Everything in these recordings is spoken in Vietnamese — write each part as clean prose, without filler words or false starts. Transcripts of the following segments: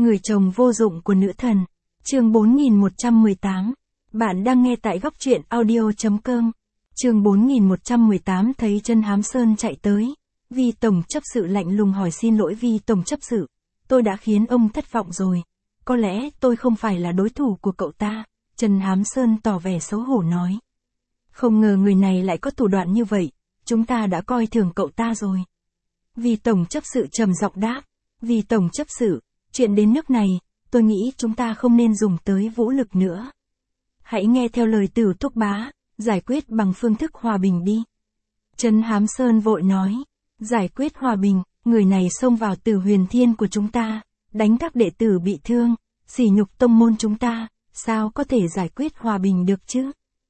Người chồng vô dụng của nữ thần. Chương 4118. Bạn đang nghe tại góc truyện audio.com. Chương 4118 thấy Trần Hám Sơn chạy tới. Vi tổng chấp sự lạnh lùng hỏi xin lỗi Vi tổng chấp sự. Tôi đã khiến ông thất vọng rồi. Có lẽ tôi không phải là đối thủ của cậu ta. Trần Hám Sơn tỏ vẻ xấu hổ nói. Không ngờ người này lại có thủ đoạn như vậy. Chúng ta đã coi thường cậu ta rồi. Vi tổng chấp sự trầm giọng đáp. Vi tổng chấp sự, chuyện đến nước này, tôi nghĩ chúng ta không nên dùng tới vũ lực nữa. Hãy nghe theo lời Tử Thúc Bá, giải quyết bằng phương thức hòa bình đi. Trần Hám Sơn vội nói, giải quyết hòa bình, người này xông vào Tử Huyền Thiên của chúng ta, đánh các đệ tử bị thương, sỉ nhục tông môn chúng ta, sao có thể giải quyết hòa bình được chứ?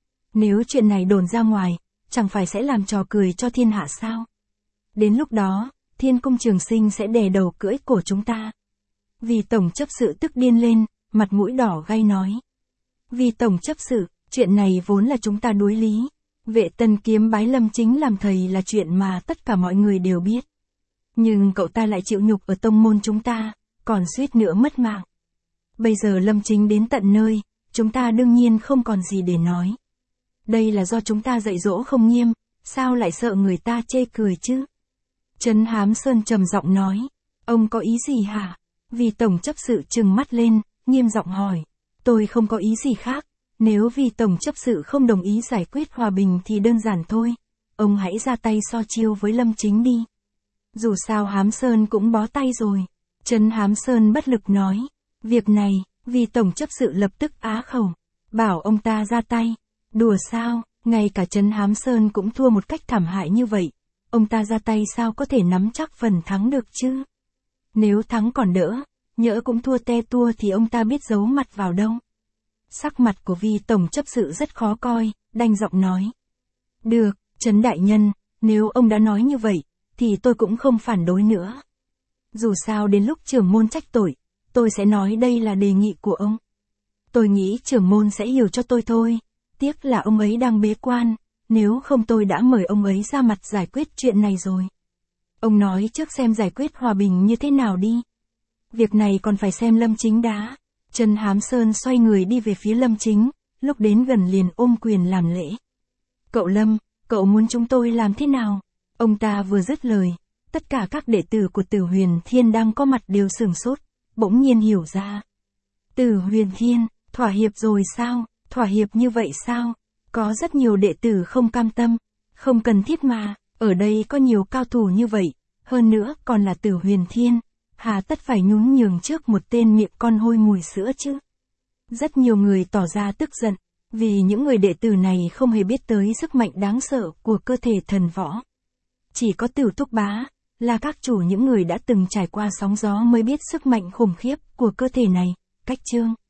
Nếu chuyện này đồn ra ngoài, chẳng phải sẽ làm trò cười cho thiên hạ sao? Đến lúc đó, Thiên Cung Trường Sinh sẽ đè đầu cưỡi cổ chúng ta. Vì tổng chấp sự tức điên lên, mặt mũi đỏ gay nói. Vì tổng chấp sự, chuyện này vốn là chúng ta đối lý. Vệ Tần kiếm bái Lâm Chính làm thầy là chuyện mà tất cả mọi người đều biết. Nhưng cậu ta lại chịu nhục ở tông môn chúng ta, còn suýt nữa mất mạng. Bây giờ Lâm Chính đến tận nơi, chúng ta đương nhiên không còn gì để nói. Đây là do chúng ta dạy dỗ không nghiêm, sao lại sợ người ta chê cười chứ? Trấn Hám Sơn trầm giọng nói, ông có ý gì hả? Vì tổng chấp sự trừng mắt lên, nghiêm giọng hỏi, tôi không có ý gì khác, nếu vì tổng chấp sự không đồng ý giải quyết hòa bình thì đơn giản thôi, ông hãy ra tay so chiêu với Lâm Chính đi. Dù sao Hám Sơn cũng bó tay rồi. Trấn Hám Sơn bất lực nói, việc này, vì tổng chấp sự lập tức á khẩu, bảo ông ta ra tay. Đùa sao, ngay cả Trấn Hám Sơn cũng thua một cách thảm hại như vậy. Ông ta ra tay sao có thể nắm chắc phần thắng được chứ? Nếu thắng còn đỡ, nhỡ cũng thua te tua thì ông ta biết giấu mặt vào đâu. Sắc mặt của Vi tổng chấp sự rất khó coi, đanh giọng nói. Được, Trấn đại nhân, nếu ông đã nói như vậy, thì tôi cũng không phản đối nữa. Dù sao đến lúc trưởng môn trách tội, tôi sẽ nói đây là đề nghị của ông. Tôi nghĩ trưởng môn sẽ hiểu cho tôi thôi, tiếc là ông ấy đang bế quan. Nếu không tôi đã mời ông ấy ra mặt giải quyết chuyện này rồi. Ông nói trước xem giải quyết hòa bình như thế nào đi. Việc này còn phải xem Lâm Chính đã. Trần Hám Sơn xoay người đi về phía Lâm Chính, lúc đến gần liền ôm quyền làm lễ. Cậu Lâm, cậu muốn chúng tôi làm thế nào? Ông ta vừa dứt lời, tất cả các đệ tử của Tử Huyền Thiên đang có mặt đều sửng sốt, bỗng nhiên hiểu ra. Tử Huyền Thiên, thỏa hiệp rồi sao? Thỏa hiệp như vậy sao? Có rất nhiều đệ tử không cam tâm, không cần thiết mà, ở đây có nhiều cao thủ như vậy, hơn nữa còn là Tử Huyền Thiên, hà tất phải nhún nhường trước một tên miệng con hôi mùi sữa chứ. Rất nhiều người tỏ ra tức giận, vì những người đệ tử này không hề biết tới sức mạnh đáng sợ của cơ thể thần võ. Chỉ có Tử Thúc Bá, là các chủ những người đã từng trải qua sóng gió mới biết sức mạnh khủng khiếp của cơ thể này, cách chương.